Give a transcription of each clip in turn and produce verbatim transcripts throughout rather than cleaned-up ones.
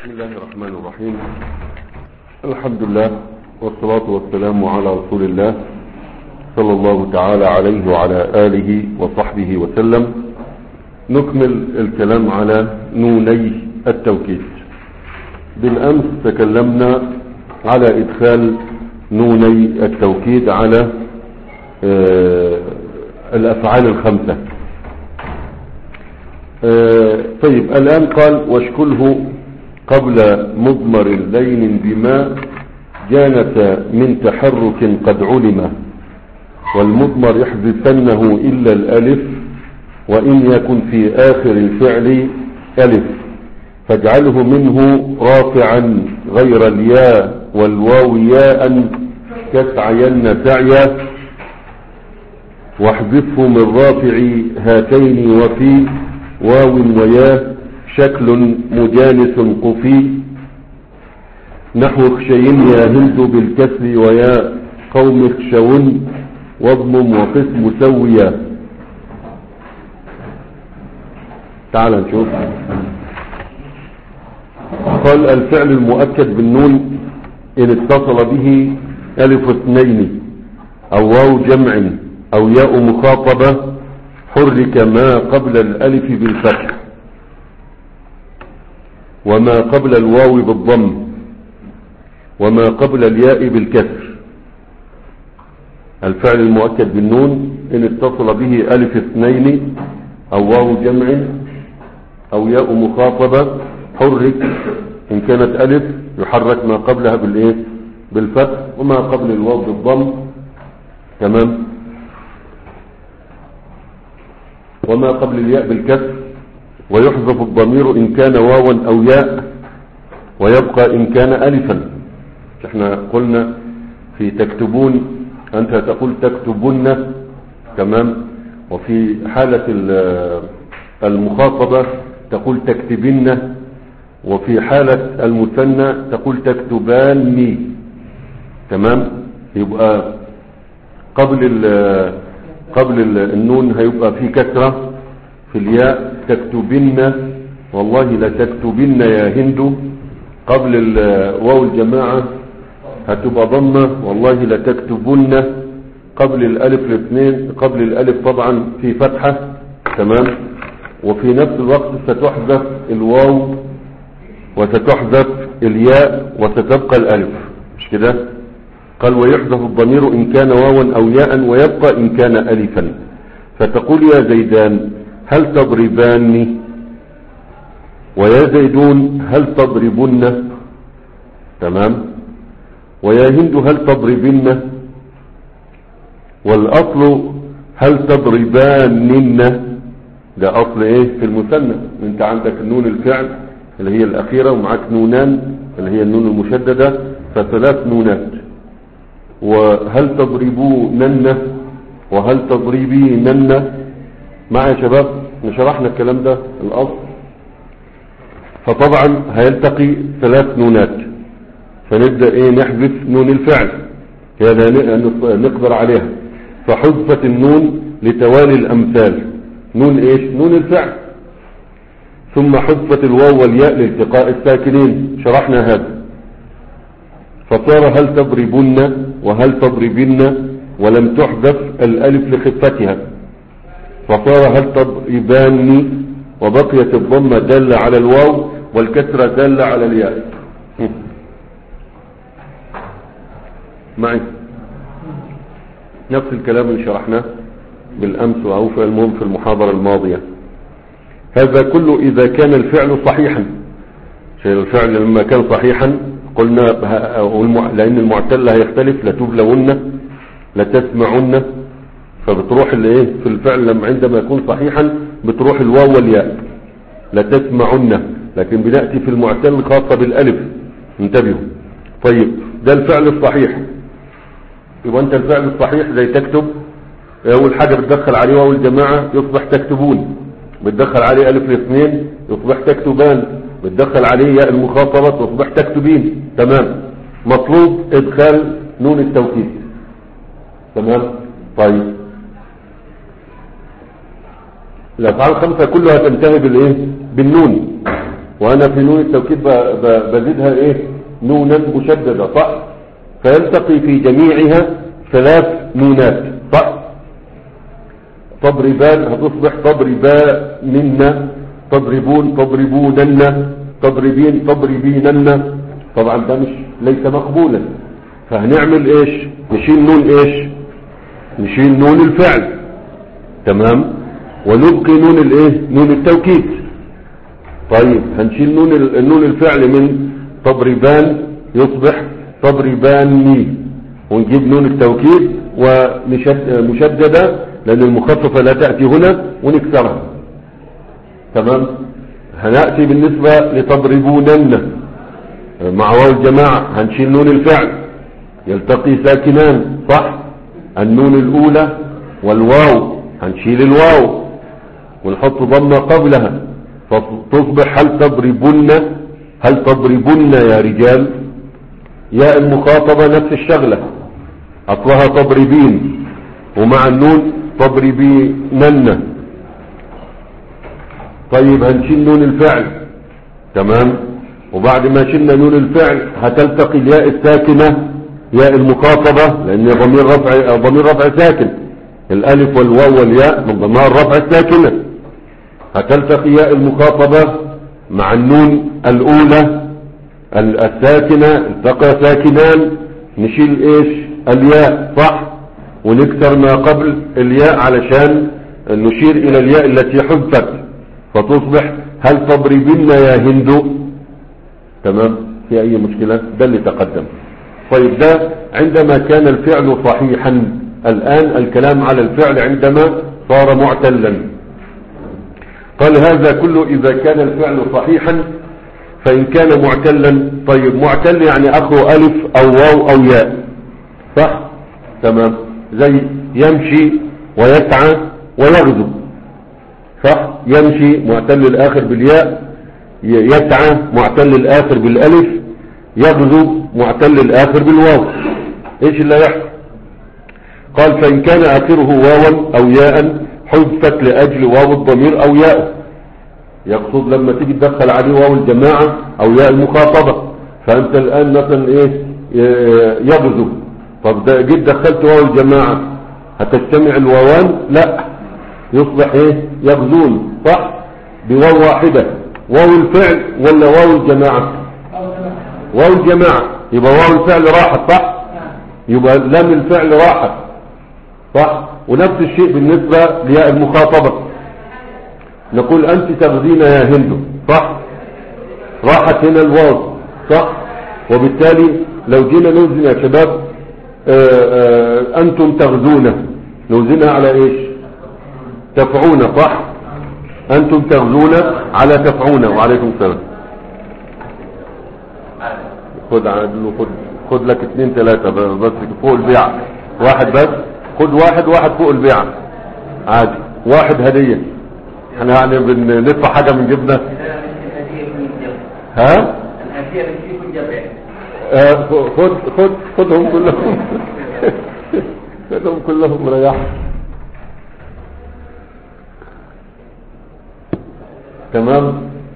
بسم الله الرحمن الرحيم. الحمد لله والصلاة والسلام على رسول الله صلى الله تعالى عليه وعلى آله وصحبه وسلم. نكمل الكلام على نوني التوكيد. بالأمس تكلمنا على إدخال نوني التوكيد على آه الأفعال الخمسة. آه طيب الآن قال واشكله قبل مضمر لين بما جانت من تحرك قد علم، والمضمر يحذفنه إلا الألف وإن يكن في آخر الفعل ألف، فاجعله منه رافعا غير الياء والواو ياء كسعين سعيا، واحذفه من رافع هاتين وفي واو وياء شكل مجانس قفي، نحو خشين يا هند بالكسر ويا قوم خشون واضمم وقس مسويا. تعال نشوف. قال الفعل المؤكد بالنون إن اتصل به ألف اثنين أو واو جمع أو ياء مخاطبة حرك ما قبل الألف بالفتح وما قبل الواو بالضم وما قبل الياء بالكسر. الفعل المؤكد بالنون إن اتصل به ألف اثنين أو واو جمع أو ياء مخاطبة حرك، إن كانت ألف يحرك ما قبلها بالإيه بالفتح وما قبل الواو بالضم، تمام، وما قبل الياء بالكسر، ويحذف الضمير إن كان واوا أو ياء ويبقى إن كان ألفا. احنا قلنا في تكتبون أنت تقول تكتبون، تمام، وفي حالة المخاطبة تقول تكتبن، وفي حالة المثنى تقول تكتباني، تمام. يبقى قبل ال قبل النون هيبقى في كسرة في الياء تكتبن، والله لا تكتبن يا هند. قبل الواو الجماعة هتبقى ضمة، والله لا تكتبن. قبل الالف الاثنين قبل الالف طبعا في فتحة، تمام، وفي نفس الوقت ستحذف الواو وستحذف الياء وستبقى الالف، مش كده؟ قال ويحذف الضمير إن كان واوا أو ياء ويبقى إن كان ألفا، فتقول يا زيدان هل تضرباني، ويا زيدون هل تضربن، تمام، ويا هند هل تضربن. والأصل هل تضربانن، ده أصل إيه في المثنى. أنت عندك نون الفعل اللي هي الأخيرة ومعك نونان اللي هي النون المشددة، فثلاث نونات. وهل تضربونن وهل تضربينن معي يا شباب، نشرحنا الكلام ده الأصل. فطبعا هيلتقي ثلاث نونات، فنبدأ ايه نحذف نون الفعل هذا نقدر عليها، فحذفت النون لتوالي الأمثال، نون ايش نون الفعل، ثم حذفت الواو والياء لالتقاء الساكنين، شرحنا هذا. فصار هل تضربن وهل تضربن ولم تحذف الألف لخفتها، فصار هل تضرباني وبقيت الضمة دالة على الواو والكسرة دالة على الياء. معي نفس الكلام اللي شرحناه بالأمس أو في المهم في المحاضرة الماضية. هذا كله إذا كان الفعل صحيحا. الفعل لما كان صحيحا قلنا لأن المعتل هيختلف، لتبلون لتسمعن، فبتروح الايه في الفعل لما عندما يكون صحيحا بتروح الواو والياء لتسمعن، لكن بنأتي في المعتل خاصة بالالف، انتبهوا. طيب ده الفعل الصحيح. يبقى انت الفعل الصحيح زي تكتب، اول حاجة بتدخل عليه واو الجماعة يصبح تكتبون، بتدخل عليه الف الاثنين يصبح تكتبان، بتدخل عليه ياء المخاطبة تصبح تكتبين، تمام. مطلوب ادخال نون التوكيد، تمام. طيب الافعال الخمسة كلها تنتهي بالايه بالنون، وانا في نون التوكيد بزيدها ايه نونا مشددة صح، فيلتقي في جميعها ثلاث نونات صح. تضربان هتصبح تضربا منا، تضربون تضربونن، تضربين تضربينن. طبعا ده مش ليس مقبولا، فهنعمل ايش؟ نشيل نون ايش؟ نشيل نون الفعل تمام، ونبقي نون الايه نون التوكيد. طيب هنشيل نون النون الفعل من تضربان يصبح تضرباني، ونجيب نون التوكيد ومشددة لأن المخففة لا تأتي هنا ونكسرها تمام. هنأتي بالنسبة لتضربونن مع واو الجماعة، هنشيل نون الفعل يلتقي ساكنان صح، النون الأولى والواو هنشيل الواو ونحط ضمة قبلها فتصبح هل تضربن، هل تضربن يا رجال. ياء المخاطبة نفس الشغلة أصلها تضربين، ومع النون تضربينن. طيب هنشيل نون الفعل تمام، وبعد ما شلنا نون الفعل هتلتقي الياء الساكنة ياء المخاطبة لأن ضمير رفع ضمير رفع ساكن، الألف والواو والياء من ضمائر الرفع الساكنة. هتلتقي ياء المخاطبة مع النون الأولى الساكنة، التقى ساكنان نشيل ايش الياء صح، ونكسر ما قبل الياء علشان نشير الى الياء التي حذفت فتصبح هل تضربن يا هند. تمام، في اي مشكلة؟ ده اللي تقدم. طيب ده عندما كان الفعل صحيحا. الان الكلام على الفعل عندما صار معتلا. قال هذا كله اذا كان الفعل صحيحا، فإن كان معتلا. طيب معتل يعني أخره ألف أو واو أو ياء صح؟ تمام، زي يمشي ويسعى ويغزو صح؟ يمشي معتل الآخر بالياء، يسعى معتل الآخر بالألف، يغزو معتل الآخر بالواو. إيش اللي يحصل؟ قال فإن كان آخره واوا أو ياء حذفت لأجل واو الضمير أو ياء. يقصد لما تيجي تدخل عليه واو الجماعة او ياء المخاطبة، فانت الان مثلا ايه يغزو، طب ده جيت دخلت واو الجماعة هتجتمع الواوان؟ لا، يصبح ايه يغزون صح، بواو واحدة. واو الفعل ولا واو الجماعة؟ واو الجماعة، يبقى واو الفعل راحت صح، يبقى لام الفعل راحت صح. ونفس الشيء بالنسبة لياء المخاطبة، نقول أنت تغزين يا هند صح، راحت هنا الواو صح. وبالتالي لو جينا نوزن يا شباب آآ آآ أنتم تغزون، نوزنها على إيش؟ تفعون صح، أنتم تغزون على تفعون. وعليكم السلام. خد عدل، خد خد لك اثنين ثلاثة بس فوق البيعة، واحد بس، خد واحد واحد فوق البيعة عادي، واحد هدية. احنا يعني بندفع حاجة من جبنا. ها آه خد خد خدهم كلهم خدهم كلهم مريح. تمام.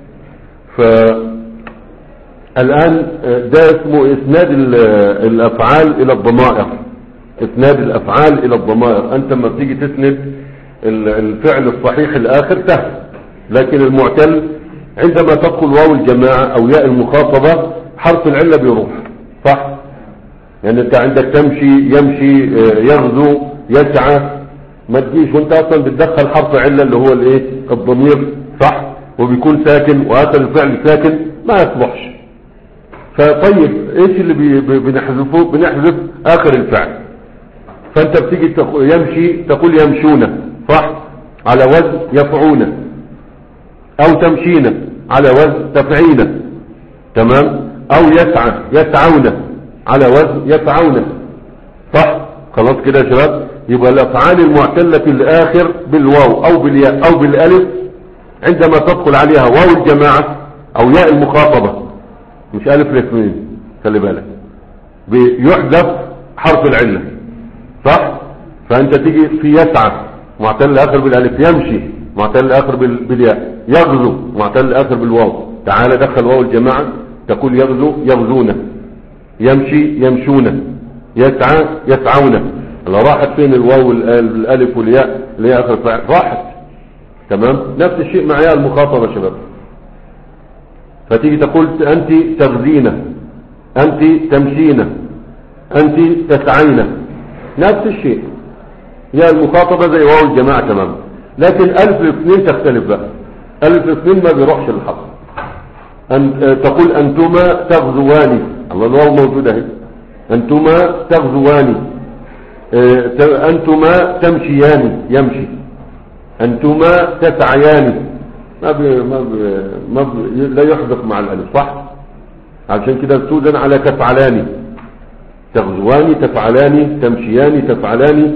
فالآن ده اسمه اسناد الافعال الى الضمائر. اسناد الافعال الى الضمائر، انت لما بتيجي تسند الفعل الصحيح الاخر سهل، لكن المعتل عندما تدخل واو الجماعة او ياء المخاطبة حرف العلة بيروح صح. يعني انت عندك تمشي، يمشي، يغزو، يسعى، ما تجيش وانت اصلا بتدخل حرف علة اللي هو الايه الضمير صح، وبيكون ساكن واخر الفعل ساكن ما يصبحش. فطيب ايش اللي بنحذفه؟ بنحذف اخر الفعل. فانت بتيجي يمشي تقول يمشون صح على وزن يفعون، او تمشين على وزن تفعين تمام، او يسعى يسعون على وزن يفعون صح. خلاص كده يا شباب. يبقى الافعال المعتلة الاخر بالواو او بالياء او بالالف عندما تدخل عليها واو الجماعة او ياء المخاطبة، مش الف الاثنين، خلي بالك، بيحذف حرف العلة صح. فانت تيجي في يسعى معتل الاخر بالالف، يمشي معتل الاخر بالياء، يغزو معتل الاخر بالواو تعال دخل واو الجماعة، تقول يغزو يغزون، يمشي يمشون، يسعى يسعون. لو راحت فين الواو الالف والياء اللي هي اخر فعل؟ راحت. تمام. نفس الشيء مع ياء المخاطبة يا شباب. فتيجي تقول انت تغزين، انت تمشين، انت تسعين، نفس الشيء. ياء المخاطبة زي واو الجماعة تمام. لكن الف الاثنين تختلف بقى. الف الاثنين ما بيروحش للحق. أن تقول انتما تغزوان، الله الواو موجودة اهي، انتما تغزوان، انتما تمشيان يمشي، انتما تسعيان، ما بي ما بي ما بي لا يحدث مع الالف، صح؟ عشان كده توزن على تفعلان، تغزوان تفعلان، تمشيان تفعلان،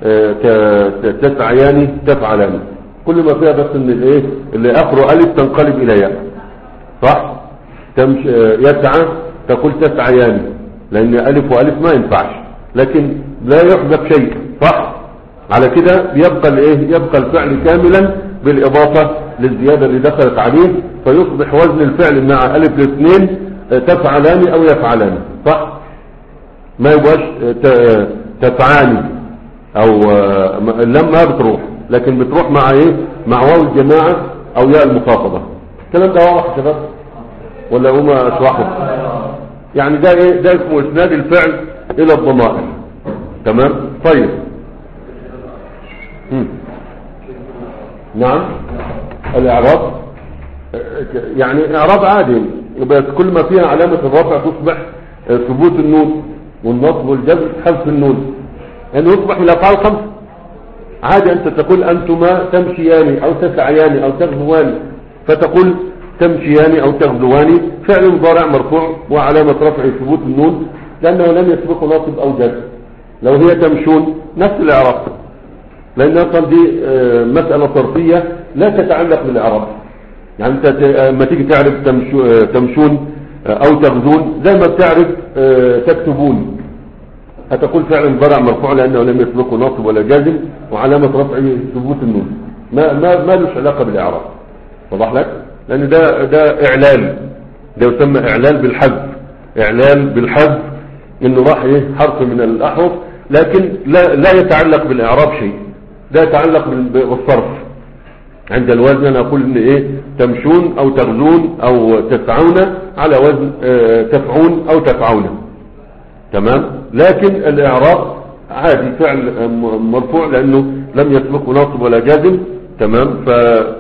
تسعيان تفعلان. كل ما فيها بس ان الايه اللي اخره الف تنقلب الى ياء، صح؟ تمشي يسعى تقول تسعيان، لان الف والف ما ينفعش، لكن لا يحذف شيء، صح؟ على كده يبقى الايه يبقى الفعل كاملا بالاضافه للزياده اللي دخلت عليه، فيصبح وزن الفعل مع الف الاثنين تفعلان او يفعلان، صح؟ ما يبقاش تفعاني او لما بتروح، لكن بتروح مع ايه مع واو الجماعه او ياء المخاطبه. الكلام ده واضح يا شباب ولا هم اشرحوا؟ يعني ده ايه ده اسمه اسناد الفعل الى الضمائر. تمام. طيب. مم. نعم. الاعراب يعني اعراب عادي، بس كل ما فيها علامه الرفع تصبح ثبوت النون والنصب والجزم حذف النون، يعني يصبح الافعال خمسه عادي. انت تقول انتما تمشيان او تسعيان او تغزوان، فتقول تمشيان او تغزوان فعل مضارع مرفوع وعلامه رفعه ثبوت النون لانه لم يسبقه ناصب او جزم. لو هي تمشون نفس الاعراب، لان اصلا دي مساله صرفيه لا تتعلق بالاعراب. يعني انت لما تيجي تعرف تمشون او تغزون زي ما بتعرف تكتبون، هتقول فعل مضارع مرفوع لانه لم يسبقه ناصب ولا جازم وعلامه رفعه ثبوت النون، ما ما ما لهش علاقه بالاعراب. واضح لك؟ لان ده ده اعلال، ده يسمى اعلال بالحذف، اعلال بالحذف انه راح ايه حرف من الاحرف، لكن لا لا يتعلق بالاعراب شيء، ده يتعلق بالصرف. عند الوزن انا اقول ان ايه تمشون او تغزون او تسعون على وزن اه تفعون او تفعون. تمام. لكن الاعراب عادي فعل مرفوع لانه لم يسبقه ناصب ولا جازم. تمام. ف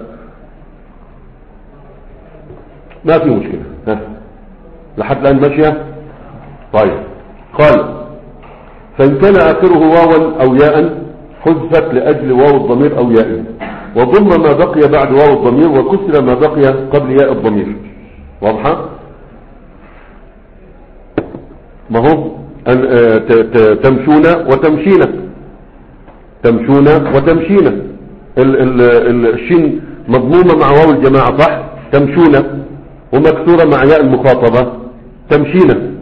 ما في مشكلة. ها لحد الان ماشية. طيب. قال فان كان اخره واوا او ياء حذفت لاجل واو الضمير او ياء، وضم ما بقي بعد واو الضمير وكسر ما بقي قبل ياء الضمير. واضحة؟ ما هو تمشون وتمشين، تمشون وتمشين، الشين مضمومة مع واو الجماعة، صح؟ تمشون، ومكسورة مع ياء المخاطبة تمشين.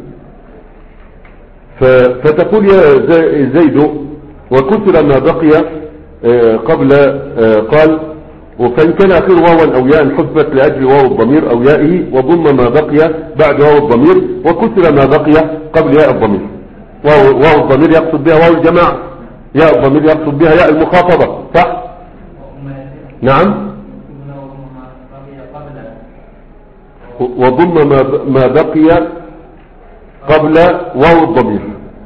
فتقول يا زيد وكسر ما بقي قبل قال وفإن كان آخر واوا أو ياء حذفت لأجل واو الضمير أو يائه، وضم ما بقي بعد واو الضمير وكسر ما بقي قبل ياء الضمير. واو, واو الضمير يقصد بها واو الجماعة، ياء الضمير يقصد بها ياء المخاطبة، صح؟ نعم. وضم ما بقي قبل واو الضمير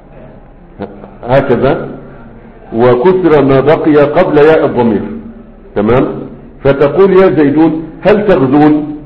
هكذا، وكسر ما بقي قبل ياء الضمير. تمام. فتقول يا زيدون هل تغزون،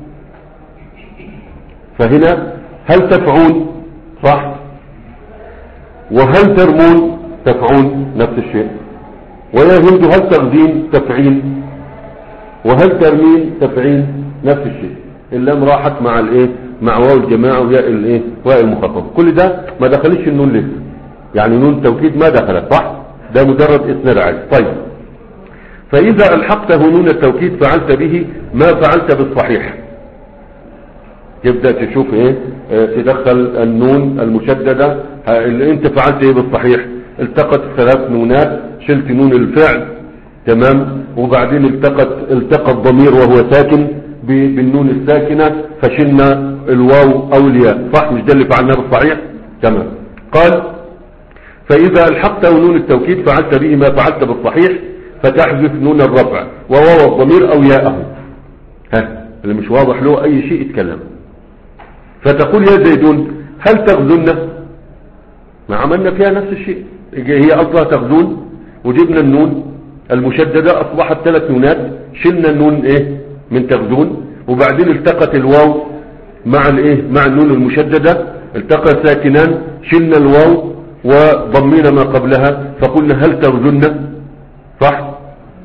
فهنا هل تفعون، صح؟ وهل ترمون تفعون نفس الشيء. ويا هند هل تغزين تفعين، وهل ترمين تفعين نفس الشيء. اللام راحت مع الايه مع واو الجماعه وياء الايه واء المخاطبه. كل ده ما دخلش النون لسه، يعني نون التوكيد ما دخلت، صح؟ ده مجرد اسناد عادي. طيب. فاذا الحقته نون التوكيد فعلت به ما فعلت بالصحيح. تبدا تشوف ايه اه تدخل النون المشدده اللي انت فعلت ايه بالصحيح. التقت ثلاث نونات، شلت نون الفعل، تمام، وبعدين التقت التقى الضمير وهو ساكن بالنون الساكنة فشلنا الواو او الياء، صح؟ مش ده اللي فعلناه بالصحيح؟ تمام. قال فاذا الحقت نون التوكيد فعلت به ما فعلت بالصحيح فتحذف نون الرفع وواو الضمير او ياءه. ها اللي مش واضح له اي شيء يتكلم. فتقول يا زيدون هل تغزون؟ ما عملنا فيها نفس الشيء، هي اصلها تغزون وجبنا النون المشددة اصبحت ثلاث نونات، شلنا النون ايه من تغزون، وبعدين التقت الواو مع الايه مع النون المشددة، التقى ساكنان، شلنا الواو وضمينا ما قبلها فقلنا هل تغزون، صح؟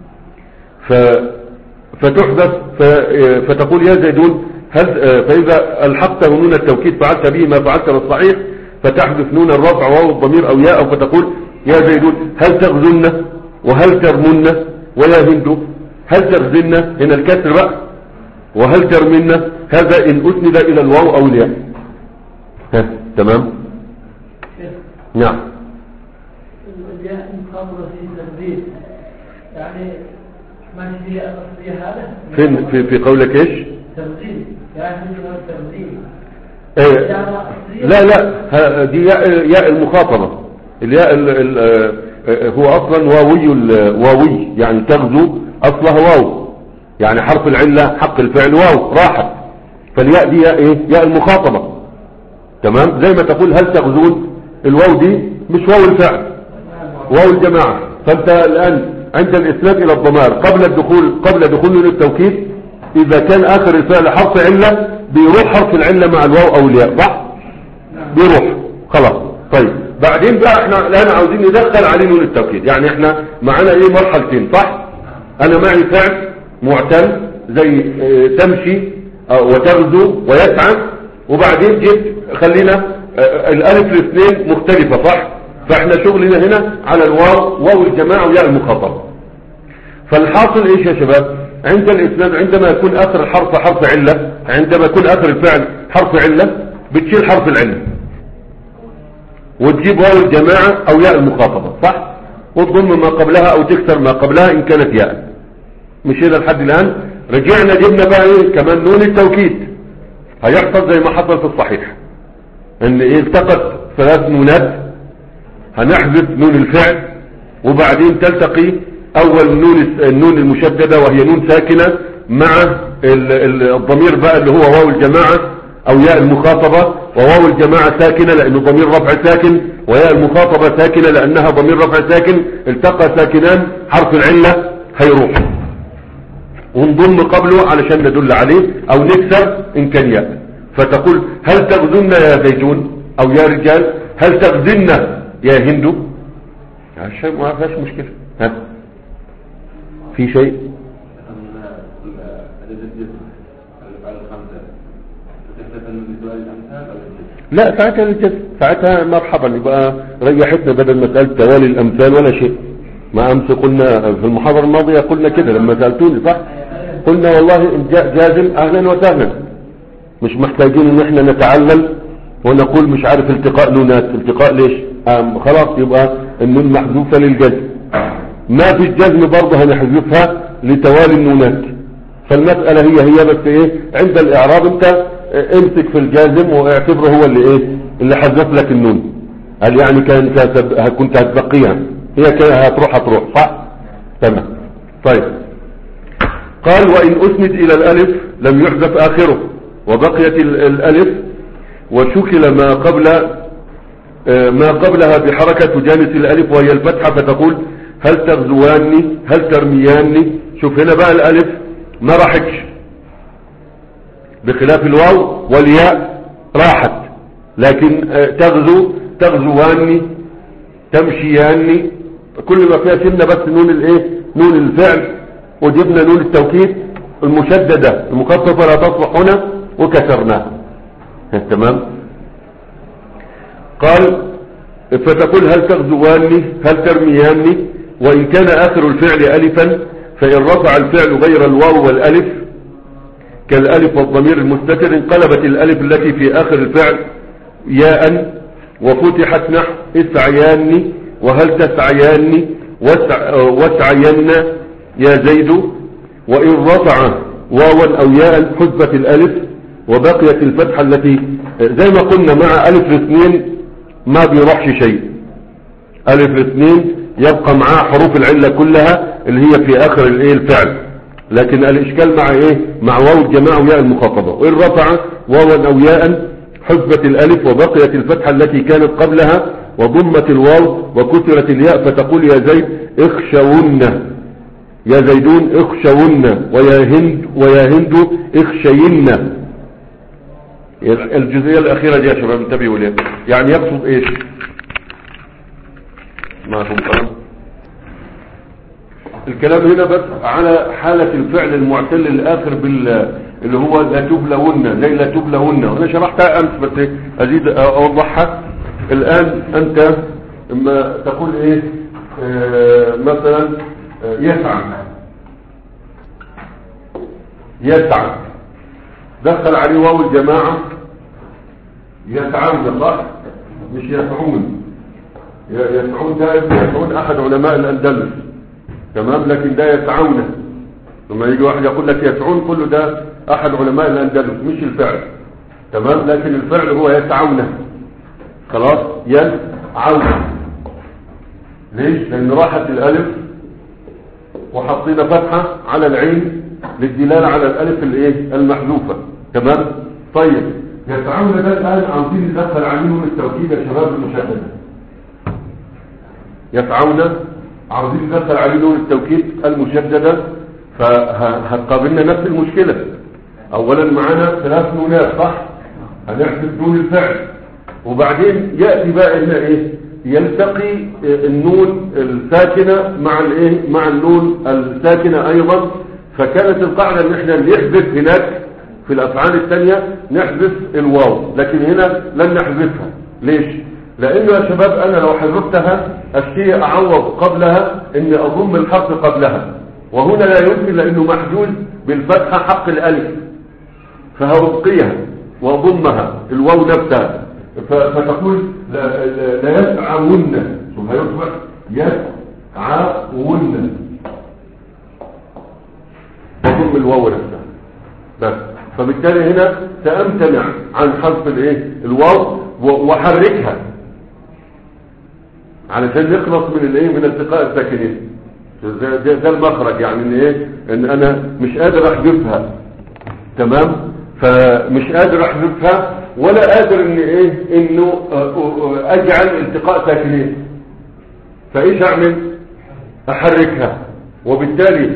ف فتحدث ف... فتقول يا زيدون هل فإذا الحقت نون التوكيد فعلت به ما فعلت بالصحيح فتحذف نون الرفع واو الضمير او ياء، فتقول يا زيدون هل تغزن وهل ترمن ويا هند هل تغزن، هنا الكسر بقى، وهل ترمن هذا ان اسند الى الواو او الياء. ها تمام. نعم. الياء مخاطبة في التنزيل يعني ما هي الأصلية هذا؟ فين في في قولك ايش؟ تنزيل يعني هو التنزيل. ايه لا لا دي ياء, ياء المخاطبة، الياء ال ال هو اصلا واوي واوي يعني تغزو اصلها واو، يعني حرف العلة حق الفعل واو راحت، فالياء دي ياء ايه ياء المخاطبة. تمام. زي ما تقول هل تغزون، الواو دي مش واو الفعل، واو الجماعة. فانت الان عند الاسناد الى الضمائر قبل الدخول قبل دخول نون التوكيد اذا كان اخر الفعل حرف علة بيروح حرف العلة مع الواو او الياء، صح؟ بيروح خلاص. طيب بعدين بقى احنا الان عاوزين ندخل عليه نون التوكيد، يعني احنا معانا ايه مرحلتين، صح؟ انا معي فعل معتل زي اه تمشي اه وتغزو ويسعى، وبعدين جيت خلينا اه الالف الاثنين مختلفة، صح؟ فاحنا شغلنا هنا على الواو واو الجماعة وياء المخاطبة. فالحاصل ايش يا شباب؟ عند الاسناد عندما يكون اخر الحرف حرف علة، عندما يكون اخر الفعل حرف علة بتشيل حرف العلة وتجيب واو الجماعة او ياء المخاطبة، صح؟ وتضم ما قبلها او تكسر ما قبلها ان كانت ياء. مشينا لحد الان، رجعنا جبنا بقى ايه كمان نون التوكيد. هيحصل زي ما حصل في الصحيح ان ايه التقت ثلاث نونات، هنحذف نون الفعل وبعدين تلتقي اول نون النون المشددة وهي نون ساكنة مع الضمير بقى اللي هو واو الجماعة او ياء المخاطبة، وواو الجماعة ساكنة لانه ضمير رفع ساكن، وياء المخاطبة ساكنة لانها ضمير رفع ساكن، التقى ساكنان حرف العلة هيروح ونضم قبله علشان ندل عليه او نكسر ان كان ياء. فتقول هل تغزن يا زيدون او يا رجال، هل تغزن يا هند، عشان ما فيهاش مشكلة. ها في شيء؟ لا ساعتها الجزء ساعتها مرحبا، يبقى ريحتنا بدل مسألة توالي الامثال ولا شيء. ما امس قلنا في المحاضرة الماضية قلنا كده لما سألتوني، صح؟ قلنا والله ان جاء جازم اهلا وسهلا، مش محتاجين ان احنا نتعلل ونقول مش عارف التقاء نونات، التقاء ليش؟ خلاص يبقى النون محذوفة للجزم، ما في الجزم برضه هنحذفها لتوالي النونات. فالمسألة هي هي بس ايه عند الاعراب انت امسك في الجازم واعتبره هو اللي ايه اللي حذف لك النون، قال يعني كان كنت هتبقيها، هي كده هتروح هتروح، صح؟ تمام. طيب قال وان اسند الى الالف لم يحذف اخره وبقيت الالف وشكل ما قبل ما قبلها بحركة تجانس الالف وهي الفتحة، فتقول هل تغزواني هل ترمياني. شوف هنا بقى الالف ما راحتش بخلاف الواو والياء راحت، لكن تغزو تغزواني تمشياني كل ما فيها سنة بس نون الايه نون الفعل، وجبنا نون التوكيد المشددة المخففة لا تصلح هنا وكسرناها. تمام. قال فتقول هل تغزواني هل ترمياني، وإن كان آخر الفعل ألفا فإن رفع الفعل غير الواو والألف كالألف والضمير المستتر انقلبت الألف التي في آخر الفعل ياء وفتحت نحو اسعياني وهل تسعياني واسعين يا زيد. وإن رفع واوا أو ياء حذفت الألف وبقيت الفتحة التي زي ما قلنا مع ألف الاثنين ما بيروحش شيء. ألف الاثنين يبقى معاه حروف العلة كلها اللي هي في آخر الايه الفعل، لكن الإشكال مع إيه؟ مع واو الجماعة وياء المخاطبة. وإن رفع واوا أو ياء حذفت الألف وبقيت الفتحة التي كانت قبلها وضمت الواو وكسرت الياء فتقول يا زيد اخشون، يا زيدون اخشون، ويا هند ويا هند اخشين. الجزئية الأخيرة دي يا شباب انتبهوا ليه، يعني يقصد ايش؟ معكم كلام؟ الكلام هنا بس على حالة الفعل المعتل الآخر بال اللي هو لا تبلون، زي لا تبلون، وانا شرحتها امس بس ازيد اوضحها الان. انت اما تقول ايه آه مثلا آه يسعى، يسعى دخل عليه واو الجماعة يسعون، صح؟ مش يسعون. يسعون ده يسعون احد علماء الاندلس، تمام، لكن ده يسعون. لما يجي واحد يقول لك يسعون كله ده احد علماء الاندلس مش الفعل، تمام، لكن الفعل هو يسعون. خلاص، يسعون ليش؟ لان راحت الالف وحطينا فتحة على العين للدلالة على الالف الايه المحذوفة، تمام. طيب يسعون ده الان عاوزين ندخل عليهم التوكيد يا شباب المشاهدة. يسعون عاوزين ندخل عليهم التوكيد المشددة، فهتقابلنا نفس المشكلة. اولا معانا ثلاث نونات، صح؟ هنحذف نون الفعل، وبعدين يأتي بقى هنا ايه؟ يلتقي النون الساكنة مع الايه؟ مع النون الساكنة ايضا. فكانت القاعدة ان احنا نحذف هناك في الافعال الثانية نحذف الواو، لكن هنا لن نحذفها. ليش؟ لانه يا شباب انا لو حذفتها الشيء اعوض قبلها اني اضم الحرف قبلها، وهنا لا يمكن لانه محدود بالفتحة حق الالف، فهرقيها واضمها الواو نفسها، فتقول لا, لا, لا يسعون، ثم هيصبح يسعون، تضم الواو نفسها بس. فبالتالي هنا سأمتنع عن حذف الايه الواو وحركها علشان نخلص من الايه من التقاء الساكنين. ده, ده المخرج، يعني ان ايه ان انا مش قادر احذفها، تمام، فمش قادر احذفها ولا قادر ان ايه انه اجعل التقاء ساكنين، فايش اعمل؟ احركها. وبالتالي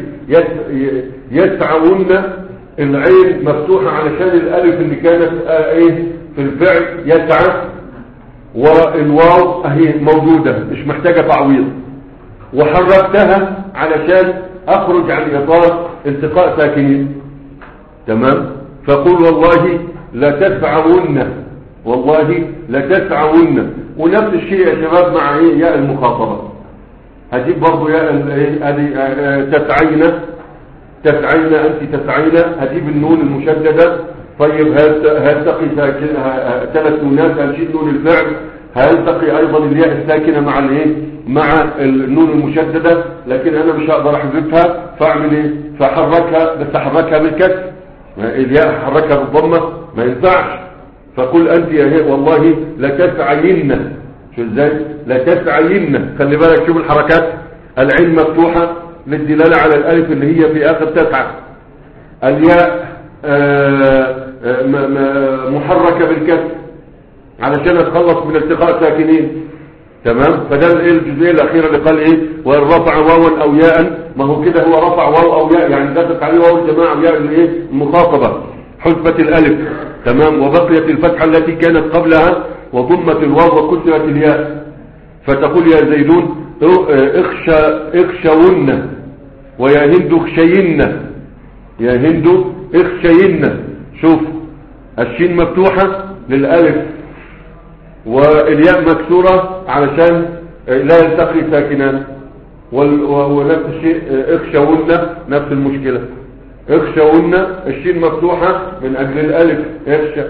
يسعون العين مفتوحة علشان الالف اللي كانت ايه في الفعل يسعى، والواو اهي موجودة مش محتاجة تعويض، وحركتها علشان اخرج عن اطار التقاء ساكنين، تمام. فقل والله لا تسعون، والله لا تسعون. ونفس الشيء يا شباب مع ايه ياء المخاطبة، هجيب برضو ياء هذه تسعين، تسعين انت تسعين، هجيب النون المشددة. طيب هلتقي ثلاث نونات، هنشيل نون الفعل، هلتقي ايضا الياء الساكنة مع الايه مع النون المشددة، لكن انا مش هقدر احذفها، فاعمل ايه؟ فحركها، بس احركها بالكسر، الياء حركها بالضمة ما ينفعش. فقل انت يا هي والله لا تسعين، شو ازاي؟ لا تسعين، خلي بالك شوف الحركات، العين مفتوحة للدلالة على الالف اللي هي في اخر تسعة، الياء آآ آآ محركة بالكسر علشان اتخلص من التقاء ساكنين، تمام. فده الجزئية الاخيرة اللي قال ايه وان رفع واوا او ياء، ما هو كده هو رفع واو او ياء، يعني دخلت عليه واو الجماعة وياء الايه المخاطبة، حذفت الالف، تمام، وبقيت الفتحة التي كانت قبلها وضمت الواو وكسرت الياء. فتقول يا زيدون اخشى اخشون، ويا هند اخشين، يا هند اخشين. شوف الشين مفتوحة للالف والياء مكسورة علشان لا يلتقي ساكنان، ونفس الشيء اخشون نفس المشكلة، اخشون الشين مفتوحة من اجل الالف اخشى،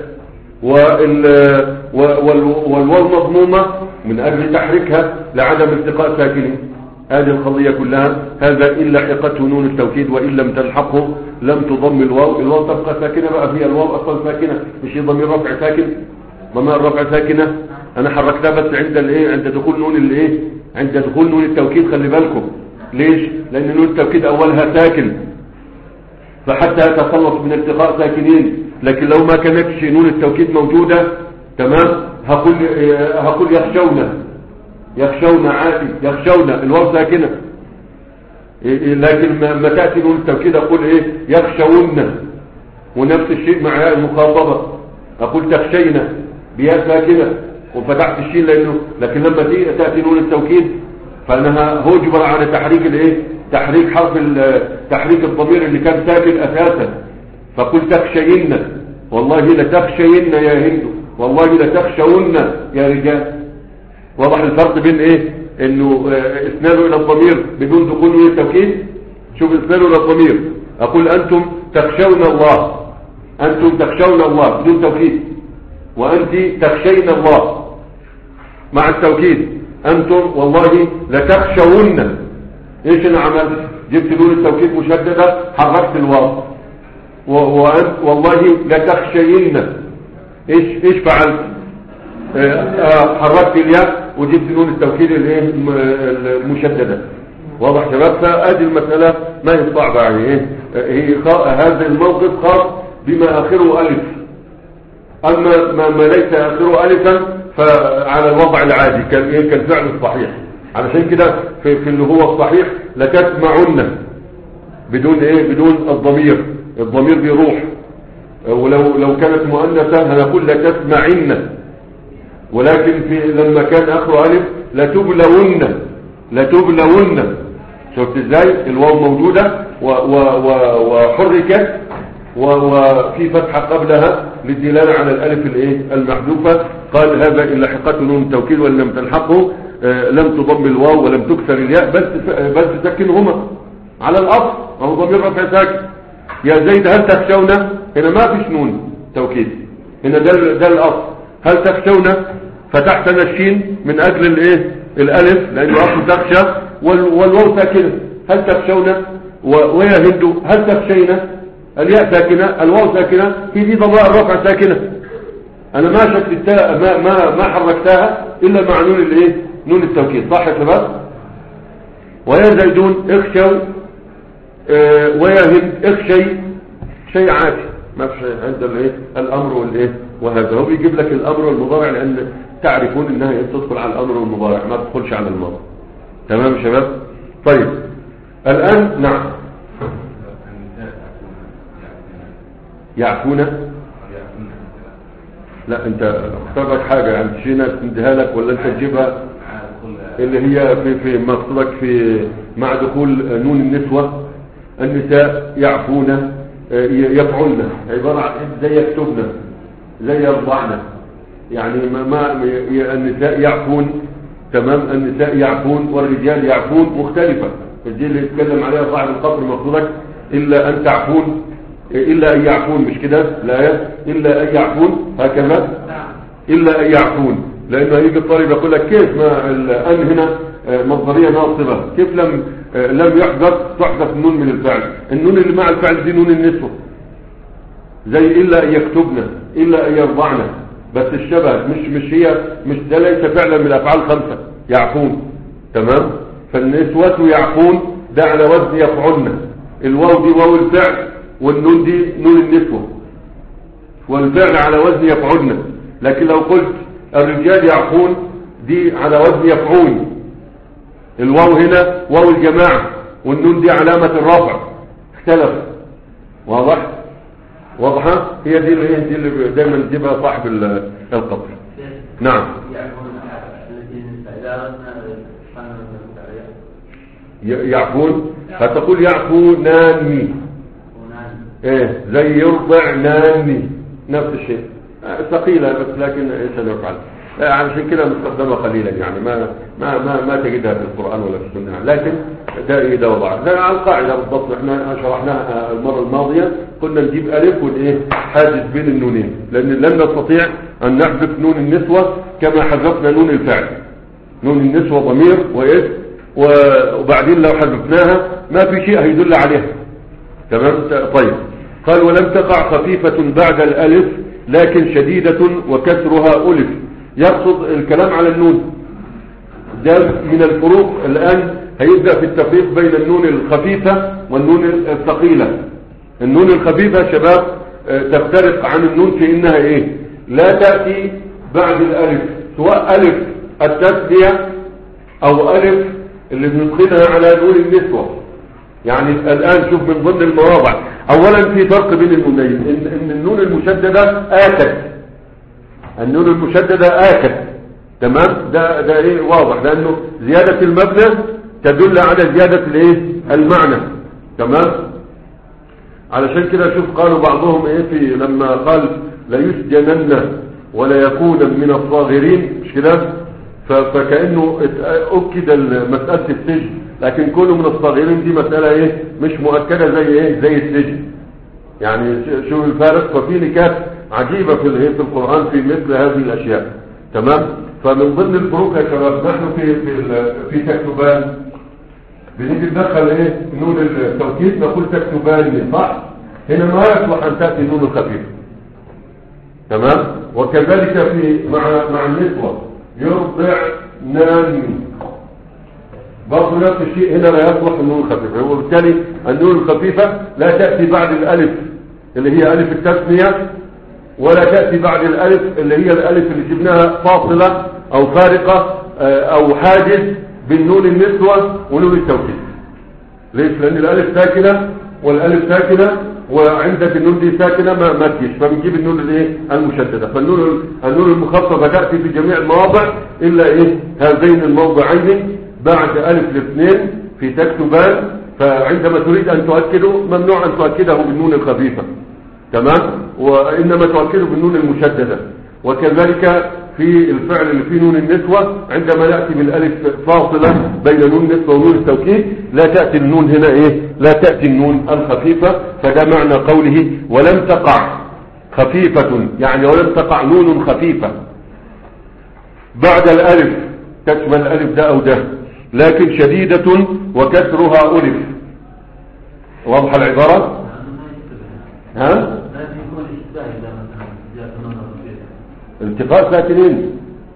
والواو مضمومة من اجل تحريكها لعدم التقاء ساكنين، هذه القضية كلها. هذا إن لحقته نون التوكيد وإن لم تلحقه لم تضم الواو. الواو تبقى ساكنة بقى، فيها الواو أصلا ساكنة، مش ضمير رفع ساكن. ضمير الرفع ساكنة أنا حركتها بس عند الايه، عند دخول نون الايه، عند دخول نون التوكيد. خلي بالكم ليش؟ لأن نون التوكيد أولها ساكن، فحتى يتخلص من التقاء ساكنين. لكن لو ما كانتش نون التوكيد موجودة تمام هقول هقول يخشون، يخشون عادي، يخشون الواو ساكنة. لكن ما تأتي نون التوكيد أقول إيه يخشون، ونفس الشيء مع المخاطبة أقول تخشينا بياء ساكنة وفتحت الشين لأنه. لكن لما تأتي نون التوكيد فأنها هجبر على تحريك الإيه، تحريك حرف تحريك الضمير اللي كان ساكن أساسا. فقل تخشين، والله لتخشين يا هند، والله لتخشون يا رجال. واضح الفرق بين ايه؟ انه اسناده الى الضمير بدون دخول نون التوكيد. شوف اسناده الى الضمير، اقول انتم تخشون الله، انتم تخشون الله بدون توكيد، وانت تخشين الله مع التوكيد. انتم والله لتخشون. ايش انا عملت؟ جبت نون التوكيد مشددة، حركت الواو. وانت والله لتخشين، ايش ايش فعلت؟ حركت الياء وجبت نون التوكيد الايه المشدده. واضح شباب؟ فادي المساله ما هي صعبه يعني ايه، هي هذا الموقف خاص بما اخره الف. اما ما, ما ليس اخره الفا فعلى الوضع العادي كالايه، كالفعل الصحيح. علشان كده في, في اللي هو الصحيح لتسمعن بدون ايه، بدون الضمير، الضمير بيروح. ولو لو كانت مؤنثه هنقول لتسمعن، ولكن في لما كان اخره الف لتبلون، لتبلون. شفت ازاي الواو موجوده وحركت وفي فتحه قبلها للدلاله على الالف الايه المحذوفه. قال هذا ان لحقته نون التوكيد وان لم تلحقه آه لم تضم الواو ولم تكسر الياء، بس بس تسكنهما على الاصل، وهو ضمير رفع ساكن. يا زيد هل تخشون؟ هنا ما فيش نون توكيد، هنا ده ده الاصل. هل تخشون؟ فتحتنا الشين من اجل الايه الالف لانه اصل تخشى، والواو ساكنه. هل تخشون؟ ويا هند هل تخشينا؟ الياء ساكنه، الواو ساكنه، في دي ضمائر الرفع ساكنه. انا ما شكلتها ما ما ما حركتها الا مع نون الايه، نون التوكيد. صح يا شباب؟ ويا زيدون اخشوا، اه ويا هند اخشي، شيء عادي ما فيش عند الايه الامر والايه وهذا. هو بيجيب لك الامر والمضارع لان تعرفون انها تدخل على الامر والمضارع ما تدخلش على الماضي. تمام يا شباب؟ طيب الان نعم يعفون. لا انت اختار لك حاجه يعني تشينا تديها لك ولا انت تجيبها اللي هي في في مقصدك في مع دخول نون النسوه. النساء يعفون يفعلن عباره عن زي يكتبن زي يرضعن، يعني ما, ما النساء يعفون تمام، النساء يعفون والرجال يعفون مختلفه. دي اللي يتكلم عليها صاحب القبر مقصودك الا ان تعفون، الا ان يعفون، مش كده لا الا ان يعفون هكذا، الا ان يعفون. لانه هيجي الطالب يقول لك كيف ما الان هنا مصدريه ناصبه، كيف لم لم يحذف تحذف النون من الفعل؟ النون اللي مع الفعل دي نون النسوه زي الا ان يكتبن الا ان يرضعن، بس الشبه مش مش هي مش ده ليس فعلا من الافعال خمسه يعفون تمام. فالنسوه يعفون ده على وزن يفعلن، الواو دي واو الفعل والنون دي نون النسوه، والفعل على وزن يفعلن. لكن لو قلت الرجال يعفون دي على وزن يفعون، الواو هنا واو الجماعه والنون دي علامه الرفع، اختلف. واضح؟ واضحه؟ هي دي اللي دي اللي دايما تجيبها صاحب القبر. نعم يعفون، فتقول يعفوناني ايه زي يرضعناني نفس الشيء، ثقيله بس لكن ايش نفعل؟ علشان كده مستخدمه قليلا يعني ما ما ما ما تجدها في القران ولا في السنه، لكن ده ايه ده وضع ده على القاعده بالضبط. احنا شرحناها المره الماضيه، قلنا نجيب الف والايه حاجز بين النونين، لان لن نستطيع ان نحذف نون النسوه كما حذفنا نون الفعل. نون النسوه ضمير وايه وبعدين لو حذفناها ما في شيء هيدل عليها. تمام. طيب قال ولم تقع خفيفة بعد الألف لكن شديدة وكسرها ألف. يقصد الكلام على النون ده من الفروق. الآن هيبدأ في التفريق بين النون الخفيفة والنون الثقيلة. النون الخفيفة شباب تفترق عن النون في إنها إيه؟ لا تأتي بعد الألف، سواء ألف التثنية أو ألف اللي بندخلها على نون النسوة. يعني الآن شوف من ضمن المواضع أولا في فرق بين النونين، إن, إن النون المشددة آكد، النون المشددة آكد. تمام. ده ده إيه واضح، لأنه زيادة المبنى تدل على زيادة الإيه المعنى. تمام. علشان كده شوف قالوا بعضهم إيه في لما قال لا يسجنن ولا يكون من الصاغرين، مش كده؟ فكأنه أكد مسألة السجن، لكن كونه من الصاغرين دي مسألة ايه مش مؤكدة زي ايه زي السجن. يعني شوف الفارق. ففي نكات عجيبة في الايه في القرآن في مثل هذه الاشياء. تمام. فمن ضمن الفروق يا شباب نحن في في في تكتبان بنيجي ندخل ايه نون التوكيد نقول تكتبان، صح؟ هنا ما يصلح ان تأتي نون الخفيفة. تمام. وكذلك في مع مع النسوة يرضعنان برضه نفس الشيء، هنا لا يصلح النون الخفيفة. وبالتالي النون الخفيفة لا تأتي بعد الألف اللي هي ألف التثنية، ولا تأتي بعد الألف اللي هي الألف اللي جبناها فاصلة أو فارقة أو حاجز بين نون النسوة ونون التوكيد. ليش؟ لأن الألف ساكنة والألف ساكنة، وعندك النون دي ساكنة ما ما تجيش، فبنجيب النون الايه المشددة. فالنون النون المخففة تأتي في جميع المواضع إلا ايه هذين الموضعين بعد ألف الاثنين في تكتبان. فعندما تريد أن تؤكده ممنوع أن تؤكده بالنون الخفيفة. تمام. وإنما تؤكده بالنون المشددة. وكذلك في الفعل اللي فيه نون النسوة عندما نأتي بالألف فاصلة بين نون النسوة ونون التوكيد لا تأتي النون هنا ايه لا تأتي النون الخفيفة. فده معنى قوله ولم تقع خفيفة، يعني ولم تقع نون خفيفة بعد الألف تشمل الألف ده أو ده، لكن شديدة وكسرها ألف. واضح العبارة؟ ها؟ التقاء ساكنين.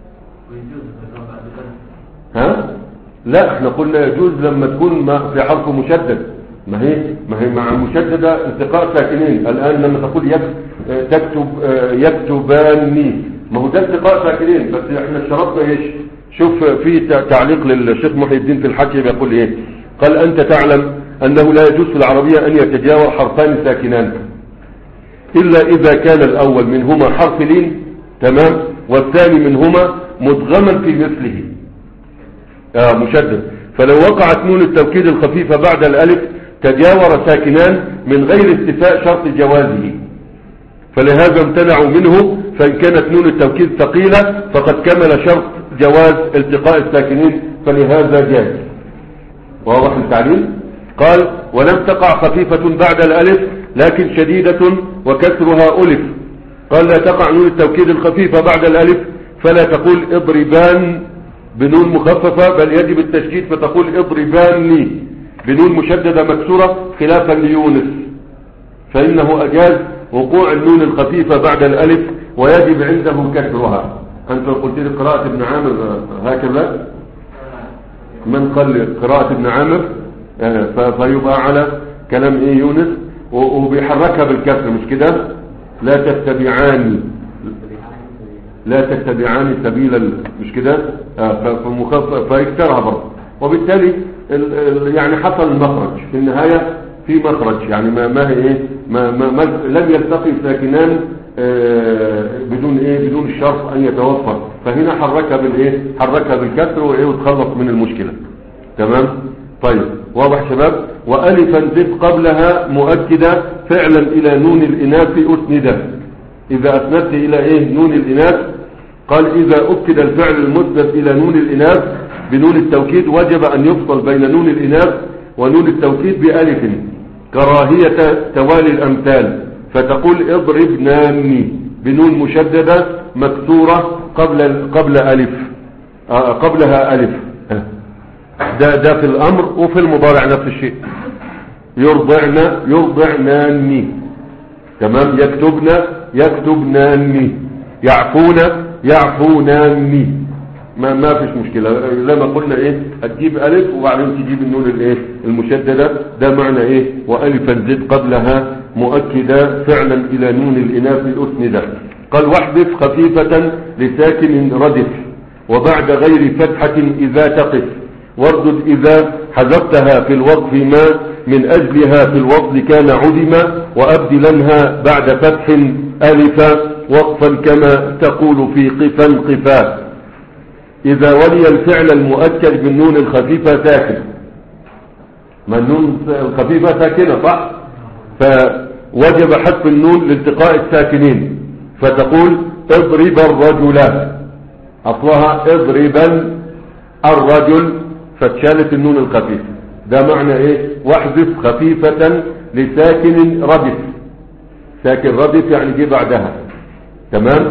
ها؟ لا احنا قلنا يجوز لما تكون في حرف مشدد. ما هي ما هي مع مشددة التقاء ساكنين. الآن لما تقول يكتب تكتب يكتباني، ما هو ده التقاء ساكنين، بس احنا شرطنا ايش؟ شوف في تعليق للشيخ محي الدين في الحكي بيقول ايه؟ قال انت تعلم انه لا يجوز في العربية ان يتجاور حرفان ساكنان الا اذا كان الاول منهما حرف لين، تمام، والثاني منهما مدغما في مثله آه مشدد. فلو وقعت نون التوكيد الخفيفة بعد الالف تجاور ساكنان من غير استيفاء شرط جوازه، فلهذا امتنعوا منه. فإن كانت نون التوكيد ثقيلة فقد كمل شرط جواز التقاء الساكنين، فلهذا جاز. واضح التعليل؟ قال ولم تقع خفيفة بعد الألف لكن شديدة وكسرها ألف. قال لا تقع نون التوكيد الخفيفة بعد الألف فلا تقول اضربان بنون مخففة، بل يجب التشديد فتقول اضرباني بنون مشددة مكسورة خلافا ليونس، فإنه أجاز وقوع النون الخفيفة بعد الألف ويجب عنده كسرها. أنت قلت لي قراءة ابن عامر هكذا، من قال قراءة ابن عامر فيبقى على كلام ايه يونس، وبيحركها بالكسر مش كده؟ لا تتبعاني لا تتبعاني سبيل مش كده؟ فمخفف فيكسرها برضه، وبالتالي يعني حصل المخرج في النهاية في مخرج، يعني ما ما هي ايه ما, ما, ما لم يلتقي ساكنان بدون ايه بدون الشرط ان يتوفر، فهنا حركها بالايه حركها بالكسر وايه وتخلص من المشكلة. تمام. طيب واضح شباب. والفا زد قبلها مؤكدة فعلا الى نون الاناث اسندا. اذا اسندت الى ايه نون الاناث، قال اذا اكد الفعل المسند الى نون الاناث بنون التوكيد وجب ان يفصل بين نون الاناث ونون التوكيد بألف كراهية توالي الامثال، فتقول اضربناني بنون مشددة مكسورة قبل قبل ألف آه قبلها ألف. ده ده في الامر وفي المضارع نفس الشيء. يرضعن يرضعناني، تمام. يكتبن يكتبناني، يعفون يعفوناني، ما ما فيش مشكلة. زي ما قلنا ايه، هتجيب الف وبعدين تجيب النون الايه المشددة، ده معنى ايه والفا زد قبلها مؤكدة فعلا الى نون الاناث الاسندة. قال واحذف خفيفة لساكن ردف وبعد غير فتحة اذا تقف، واردد اذا حذفتها في الوقف ما من اجلها في الوصل كان عدما، وابدلنها بعد فتح الفا وقفا كما تقول في قفا قفا. اذا ولي الفعل المؤكد بالنون الخفيفة ساكن، ما النون الخفيفة ساكنة صح، فوجب حذف النون لالتقاء الساكنين، فتقول اضرب الرجل، اصلها اضربا الرجل، فتشالت النون الخفيفة. ده معنى ايه واحذف خفيفة لساكن ردف، ساكن ردف يعني جه بعدها، تمام.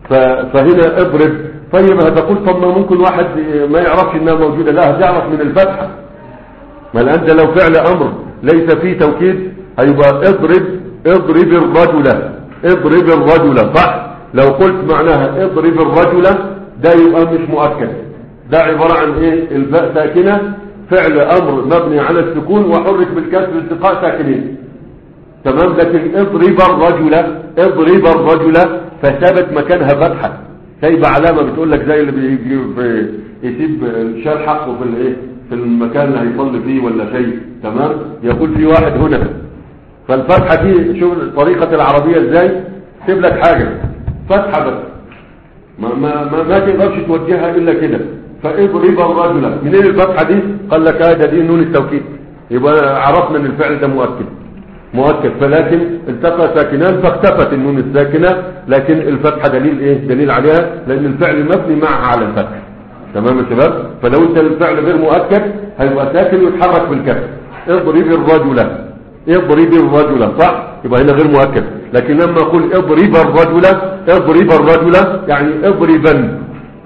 فهنا اضرب. طيب هتقول طب ما ممكن واحد ما يعرفش انها موجودة، لا هتعرف من الفتحة، ما الان ده لو فعل امر ليس فيه توكيد هيبقى اضرب اضرب الرجل اضرب الرجل صح. لو قلت معناها اضرب الرجل ده يبقى مش مؤكد، ده عبارة عن ايه الباء ساكنة فعل امر مبني على السكون وحرك بالكسر التقاء ساكنين، تمام. لكن اضرب الرجل اضرب الرجل فثبت مكانها فتحة، سايبه علامه بتقول لك زي اللي بيجي يسيب الشال حقه في الايه في المكان اللي هيصلي فيه ولا شيء، تمام. يقول في واحد هنا، فالفتحه دي شوف طريقه العربيه ازاي تسيب لك حاجه فتحه بس، ما ما ما, ما تقدرش توجهها الا كده. فاضرب الرجل منين الفتحه دي؟ قال لك هذا دي نون التوكيد، يبقى عرفنا ان الفعل ده مؤكد مؤكد. فلكن التقى ساكنان فاختفت النون الساكنة، لكن الفتحة دليل ايه دليل عليها، لان الفعل مبني معها على الفتح، تمام يا شباب. فلو انت الفعل غير مؤكد هيبقى ساكن ويتحرك بالكسر، اضرب الرجل اضرب الرجل صح، يبقى هنا غير مؤكد. لكن لما اقول اضرب الرجل اضرب الرجل يعني اضربا،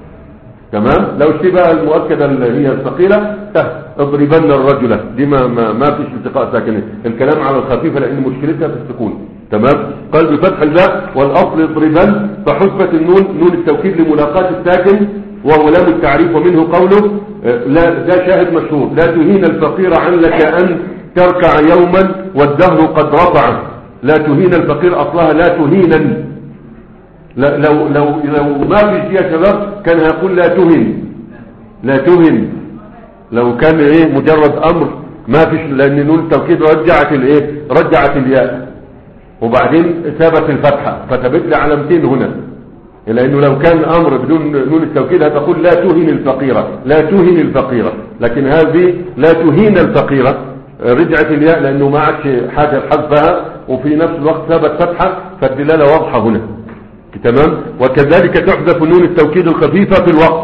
تمام. لو اشتبه المؤكدة اللي هي الثقيلة اضربن الرجل دي ما ما, ما فيش التقاء ساكنين، الكلام على الخفيفة لان مشكلتها في السكون، تمام. قال بفتح الباء والاصل اضربن، فحذفت النون نون التوكيد لملاقاة الساكن وهو لام التعريف، ومنه قوله لا ده شاهد مشهور لا تهين الفقير عن لك ان تركع يوما والدهر قد رفع. لا تهين الفقير اصلها لا تهينا، لا لو لو لو ما في يا شباب كان هيقول لا تهن لا تهن، لو كان ايه مجرد امر ما فيش، لان نون التوكيد رجعت الايه رجعت الياء وبعدين ثبت الفتحه فتبت لي علامتين هنا، لانه لو كان امر بدون نون التوكيد هتقول لا تهن الفقيره لا تهن الفقيره، لكن هذه لا تهين الفقيره رجعت الياء لانه ما عادش حاجه حذفها وفي نفس الوقت ثبت فتحه، فالدلاله واضحه هنا، تمام. وكذلك تحذف نون التوكيد الخفيفة في الوقف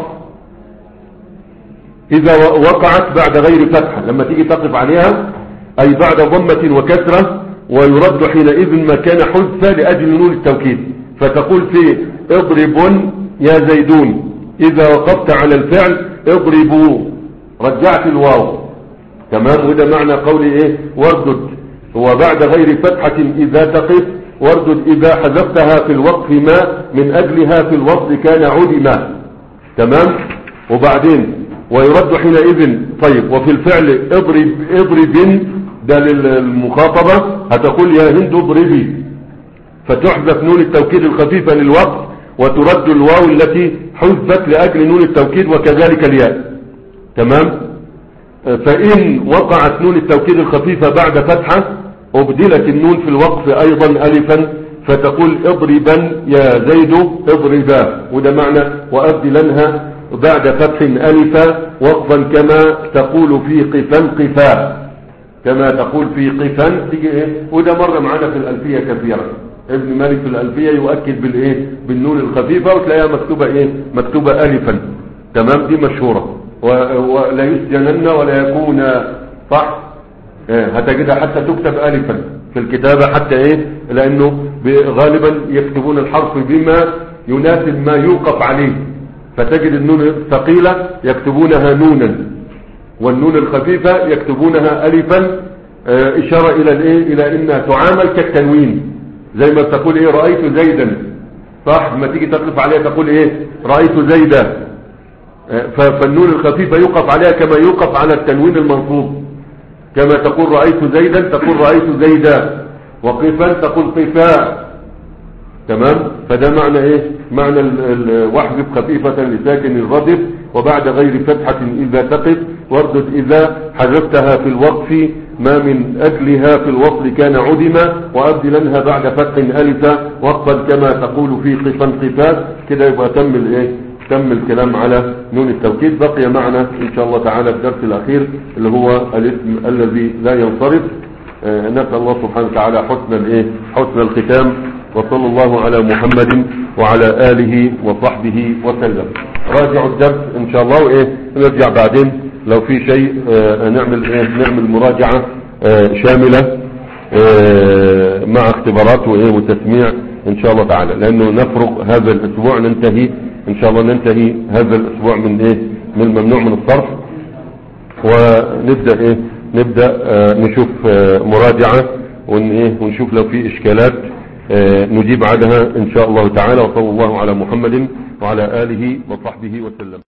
إذا وقعت بعد غير فتحة، لما تيجي تقف عليها أي بعد ضمة وكسرة، ويرد حينئذ ما كان حذفا لأجل نون التوكيد، فتقول في اضربون يا زيدون، إذا وقفت على الفعل اضربوا رجعت الواو، تمام. وده معنى قولي ايه واردد، هو بعد غير فتحة إذا تقف، واردد إذا حذفتها في الوقف ما من أجلها في الوصل كان عدما، تمام. وبعدين ويرد حينئذ. طيب وفي الفعل اضرب اضرب ده للمخاطبة، هتقول يا هند اضربي، فتحذف نون التوكيد الخفيفة للوقف وترد الواو التي حذفت لأجل نون التوكيد وكذلك الياء، تمام. فإن وقعت نون التوكيد الخفيفة بعد فتحة أبدلت النون في الوقف أيضا ألفا، فتقول اضربا يا زيد اضربا، وده معنى وأبدلنها بعد فتح ألفا وقفا كما تقول في قفا قفا، كما تقول في قفا تيجي ايه. وده مر معنا في الألفية كثيرا، ابن مالك في الألفية يؤكد بالايه بالنون الخفيفة وتلاقيها مكتوبة ايه مكتوبة ألفا، تمام. دي مشهورة. ولا يسجنن ولا يكون صح، هتجدها حتى تكتب ألفا في الكتابة حتى ايه، لانه غالبا يكتبون الحرف بما يناسب ما يوقف عليه، فتجد النون ثقيلة يكتبونها نونا، والنون الخفيفة يكتبونها ألفا اه إشارة إلى الإيه إلى إنها تعامل كالتنوين، زي ما تقول إيه رأيت زيدا، صح؟ ما تيجي تقف عليها تقول إيه رأيت زيدا، اه فالنون الخفيفة يقف عليها كما يقف على التنوين المنصوب، كما تقول رأيت زيدا تقول رأيت زيدا، وقفا تقول قفا. تمام؟ فده معنى ايه معنى واحذف خفيفة لساكن الردف وبعد غير فتحة اذا تقف، واردد اذا حذفتها في الوقف ما من اجلها في الوصل كان عدما، وابدلنها بعد فتح الفا وقفا كما تقول في قفا قفا. كده يبقى تم الايه تم الكلام على نون التوكيد. بقي معنا ان شاء الله تعالى الدرس الاخير اللي هو الاسم الذي لا ينصرف. آه نسأل الله سبحانه وتعالى حسن الايه حسن الختام، وصلى الله على محمد وعلى آله وصحبه وسلم. راجعوا الدرس ان شاء الله وايه نرجع بعدين لو في شيء آه نعمل ايه نعمل مراجعة آه شاملة آه مع اختبارات وايه وتسميع ان شاء الله تعالى، لانه نفرغ هذا الاسبوع ننتهي ان شاء الله ننتهي هذا الاسبوع من ايه من الممنوع من الصرف، ونبدأ ايه نبدأ آه نشوف آه مراجعة ون ايه ونشوف لو في اشكالات آه نجيب عنها ان شاء الله تعالى. وصلى الله على محمد وعلى آله وصحبه وسلم.